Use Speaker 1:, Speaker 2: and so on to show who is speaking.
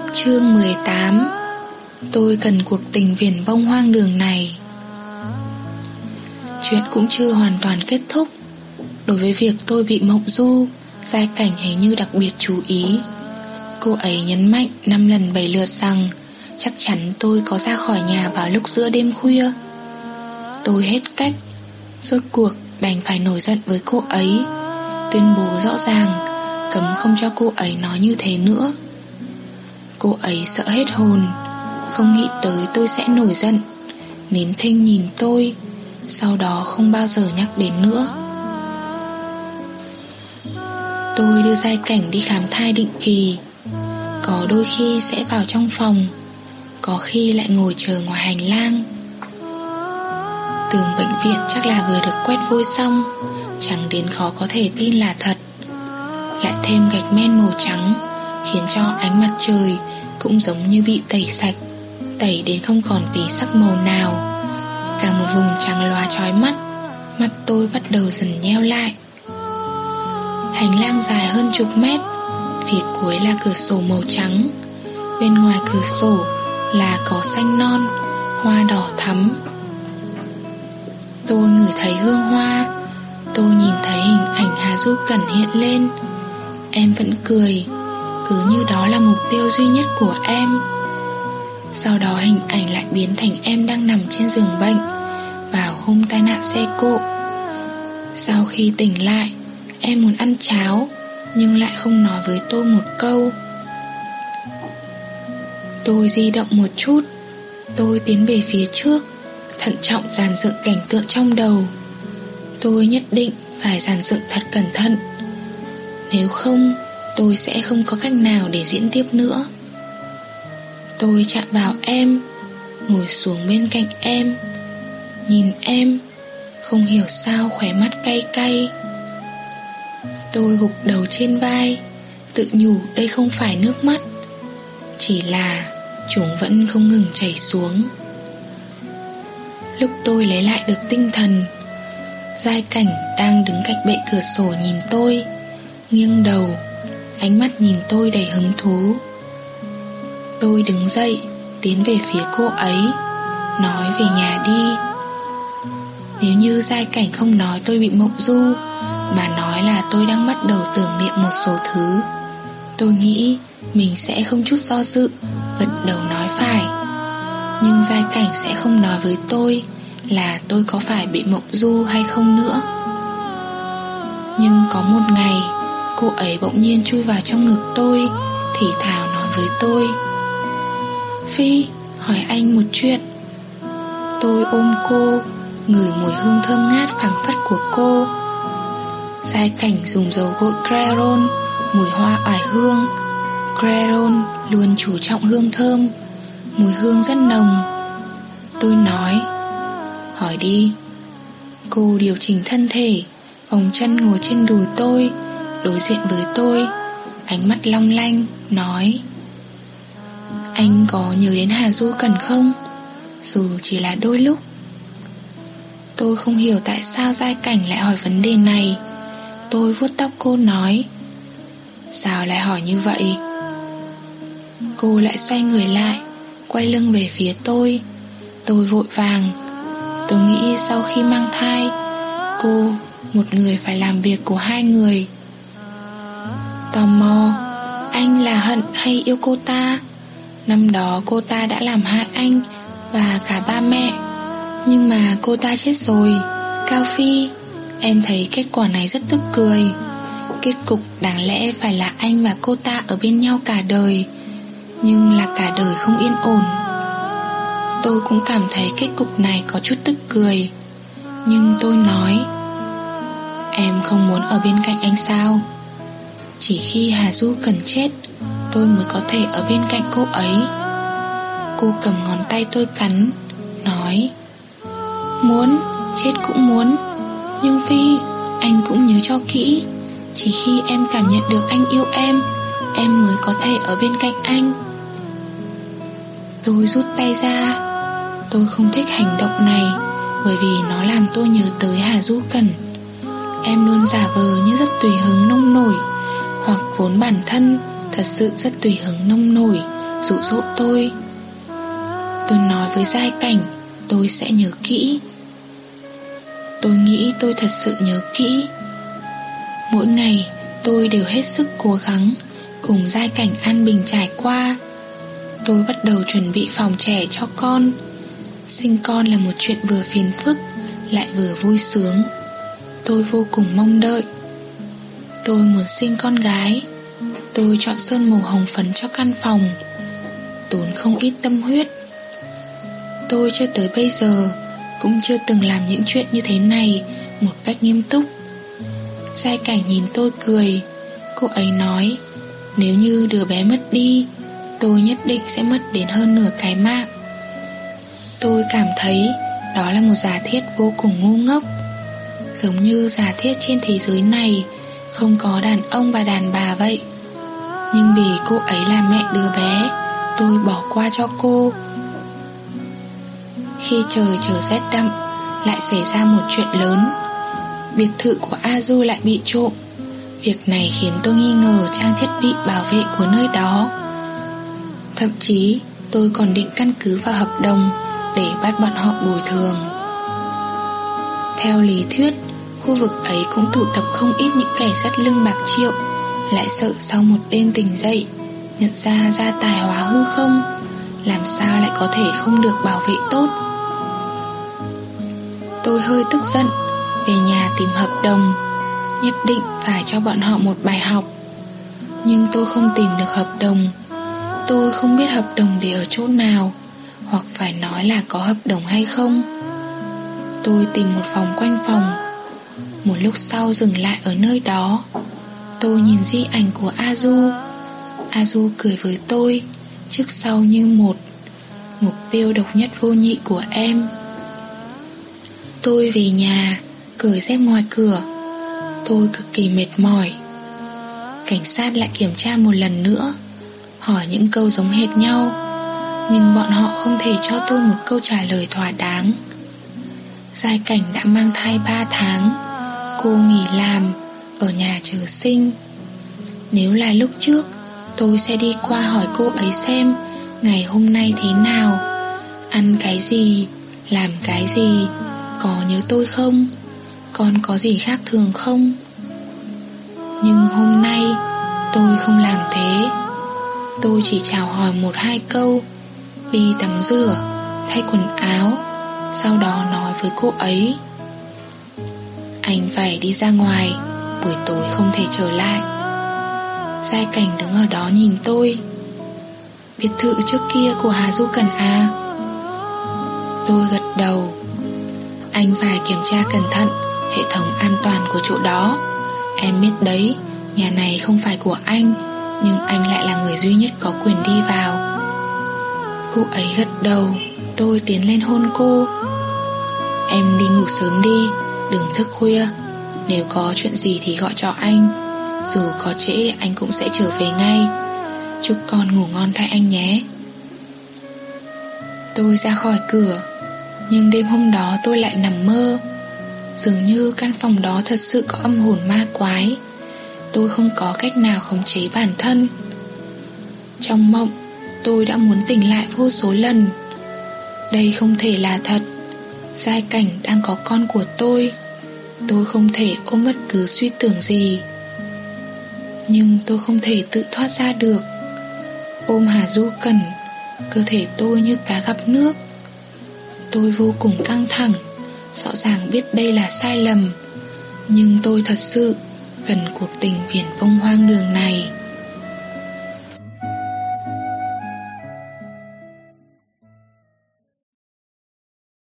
Speaker 1: Chương 18. Tôi cần cuộc tình viển vông hoang đường này. Chuyện cũng chưa hoàn toàn kết thúc. Đối với việc tôi bị mộng du, Giai Cảnh hình như đặc biệt chú ý. Cô ấy nhấn mạnh 5 lần 7 lượt rằng chắc chắn tôi có ra khỏi nhà vào lúc giữa đêm khuya. Tôi hết cách, rốt cuộc đành phải nổi giận với cô ấy, tuyên bố rõ ràng cấm không cho cô ấy nói như thế nữa. Cô ấy sợ hết hồn, không nghĩ tới tôi sẽ nổi giận, nín thinh nhìn tôi, sau đó không bao giờ nhắc đến nữa. Tôi đưa Giai Cảnh đi khám thai định kỳ. Có đôi khi sẽ vào trong phòng, có khi lại ngồi chờ ngoài hành lang. Tường bệnh viện chắc là vừa được quét vôi xong, chẳng đến khó có thể tin là thật. Lại thêm gạch men màu trắng, khiến cho ánh mặt trời cũng giống như bị tẩy sạch, tẩy đến không còn tí sắc màu nào. Cả một vùng trắng loá chói mắt. Mắt tôi bắt đầu dần nheo lại. Hành lang dài hơn chục mét, phía cuối là cửa sổ màu trắng. Bên ngoài cửa sổ là cỏ xanh non, hoa đỏ thắm. Tôi ngửi thấy hương hoa. Tôi nhìn thấy hình ảnh Hà Du Cẩn hiện lên. Em vẫn cười, cứ như đó là mục tiêu duy nhất của em. Sau đó hình ảnh lại biến thành em đang nằm trên giường bệnh vào hôm tai nạn xe cộ. Sau khi tỉnh lại, em muốn ăn cháo, nhưng lại không nói với tôi một câu. Tôi di động một chút. Tôi tiến về phía trước, thận trọng dàn dựng cảnh tượng trong đầu. Tôi nhất định phải dàn dựng thật cẩn thận, nếu không tôi sẽ không có cách nào để diễn tiếp nữa. Tôi chạm vào em, ngồi xuống bên cạnh em, nhìn em, không hiểu sao khóe mắt cay cay. Tôi gục đầu trên vai, tự nhủ đây không phải nước mắt, chỉ là chúng vẫn không ngừng chảy xuống. Lúc tôi lấy lại được tinh thần, Giai Cảnh đang đứng cạnh bệ cửa sổ nhìn tôi, nghiêng đầu, ánh mắt nhìn tôi đầy hứng thú. Tôi đứng dậy, tiến về phía cô ấy, nói về nhà đi. Nếu như Giai Cảnh không nói tôi bị mộng du, mà nói là tôi đang bắt đầu tưởng niệm một số thứ, tôi nghĩ mình sẽ không chút do dự, gật đầu nói phải. Nhưng Giai Cảnh sẽ không nói với tôi là tôi có phải bị mộng du hay không nữa. Nhưng có một ngày, cô ấy bỗng nhiên chui vào trong ngực tôi, thì thào nói với tôi: Phi, hỏi anh một chuyện. Tôi ôm cô, ngửi mùi hương thơm ngát phảng phất của cô. Giai Cảnh dùng dầu gội Clairon, mùi hoa oải hương. Clairon luôn chú trọng hương thơm, mùi hương rất nồng. Tôi nói: hỏi đi. Cô điều chỉnh thân thể, vòng chân ngồi trên đùi tôi, đối diện với tôi, ánh mắt long lanh, nói: anh có nhớ đến Hà Du Cẩn không? Dù chỉ là đôi lúc. Tôi không hiểu tại sao Giai Cảnh lại hỏi vấn đề này. Tôi vuốt tóc cô nói: sao lại hỏi như vậy? Cô lại xoay người lại, quay lưng về phía tôi. Tôi vội vàng. Tôi nghĩ sau khi mang thai, cô, một người phải làm việc của hai người. Tò mò, anh là hận hay yêu cô ta? Năm đó cô ta đã làm hại anh và cả ba mẹ, nhưng mà cô ta chết rồi. Cao Phi, em thấy kết quả này rất tức cười. Kết cục đáng lẽ phải là anh và cô ta ở bên nhau cả đời, nhưng là cả đời không yên ổn. Tôi cũng cảm thấy kết cục này có chút tức cười. Nhưng tôi nói: em không muốn ở bên cạnh anh sao? Chỉ khi Hà Du Cẩn chết, tôi mới có thể ở bên cạnh cô ấy. Cô cầm ngón tay tôi cắn, nói: muốn, chết cũng muốn. Nhưng Phi, anh cũng nhớ cho kỹ, chỉ khi em cảm nhận được anh yêu em mới có thể ở bên cạnh anh. Tôi rút tay ra. Tôi không thích hành động này, bởi vì nó làm tôi nhớ tới Hà Du Cẩn. Em luôn giả vờ như rất tùy hứng nông nổi, hoặc vốn bản thân thật sự rất tùy hứng nông nổi, dụ dỗ tôi. Tôi nói với Giai Cảnh tôi sẽ nhớ kỹ. Tôi nghĩ tôi thật sự nhớ kỹ. Mỗi ngày tôi đều hết sức cố gắng cùng Giai Cảnh an bình trải qua. Tôi bắt đầu chuẩn bị phòng trẻ cho con. Sinh con là một chuyện vừa phiền phức lại vừa vui sướng. Tôi vô cùng mong đợi. Tôi muốn sinh con gái. Tôi chọn sơn màu hồng phấn cho căn phòng, tốn không ít tâm huyết. Tôi cho tới bây giờ cũng chưa từng làm những chuyện như thế này một cách nghiêm túc. Giai Cảnh nhìn tôi cười. Cô ấy nói, nếu như đứa bé mất đi, tôi nhất định sẽ mất đến hơn nửa cái mạng. Tôi cảm thấy đó là một giả thiết vô cùng ngu ngốc. Giống như giả thiết trên thế giới này không có đàn ông và đàn bà vậy. Nhưng vì cô ấy là mẹ đứa bé, tôi bỏ qua cho cô. Khi trời trở rét đậm, lại xảy ra một chuyện lớn. Biệt thự của Azu lại bị trộm. Việc này khiến tôi nghi ngờ trang thiết bị bảo vệ của nơi đó. Thậm chí tôi còn định căn cứ vào hợp đồng để bắt bọn họ bồi thường. Theo lý thuyết, khu vực ấy cũng tụ tập không ít những kẻ dắt lưng bạc triệu, lại sợ sau một đêm tỉnh dậy nhận ra gia tài hóa hư không, làm sao lại có thể không được bảo vệ tốt. Tôi hơi tức giận, về nhà tìm hợp đồng, nhất định phải cho bọn họ một bài học. Nhưng tôi không tìm được hợp đồng. Tôi không biết hợp đồng để ở chỗ nào, hoặc phải nói là có hợp đồng hay không. Tôi tìm một vòng quanh phòng. Một lúc sau dừng lại ở nơi đó. Tôi nhìn di ảnh của Azu. Azu cười với tôi, trước sau như một. Mục tiêu độc nhất vô nhị của em. Tôi về nhà, cởi dép ngoài cửa. Tôi cực kỳ mệt mỏi. Cảnh sát lại kiểm tra một lần nữa, hỏi những câu giống hệt nhau, nhưng bọn họ không thể cho tôi một câu trả lời thỏa đáng. Giai Cảnh đã mang thai 3 tháng. Cô nghỉ làm, ở nhà chờ sinh. Nếu là lúc trước, tôi sẽ đi qua hỏi cô ấy xem ngày hôm nay thế nào, ăn cái gì, làm cái gì, có nhớ tôi không, con có gì khác thường không. Nhưng hôm nay tôi không làm thế. Tôi chỉ chào hỏi 1-2 câu, đi tắm rửa, thay quần áo, sau đó nói với cô ấy, anh phải đi ra ngoài, buổi tối không thể trở lại. Giai Cảnh đứng ở đó nhìn tôi. Biệt thự trước kia của Hà Du Cẩn à? Tôi gật đầu. Anh phải kiểm tra cẩn thận hệ thống an toàn của chỗ đó. Em biết đấy, nhà này không phải của anh, nhưng anh lại là người duy nhất có quyền đi vào. Cô ấy gật đầu. Tôi tiến lên hôn cô. Em đi ngủ sớm đi, đừng thức khuya. Nếu có chuyện gì thì gọi cho anh. Dù có trễ anh cũng sẽ trở về ngay. Chúc con ngủ ngon thay anh nhé. Tôi ra khỏi cửa. Nhưng đêm hôm đó tôi lại nằm mơ. Dường như căn phòng đó thật sự có âm hồn ma quái. Tôi không có cách nào khống chế bản thân. Trong mộng, tôi đã muốn tỉnh lại vô số lần. Đây không thể là thật. Giai Cảnh đang có con của tôi. Tôi không thể ôm bất cứ suy tưởng gì. Nhưng tôi không thể tự thoát ra được. Ôm Hà Du Cẩn, cơ thể tôi như cá gặp nước. Tôi vô cùng căng thẳng. Rõ ràng biết đây là sai lầm, nhưng tôi thật sự cần cuộc tình viển vông hoang đường này.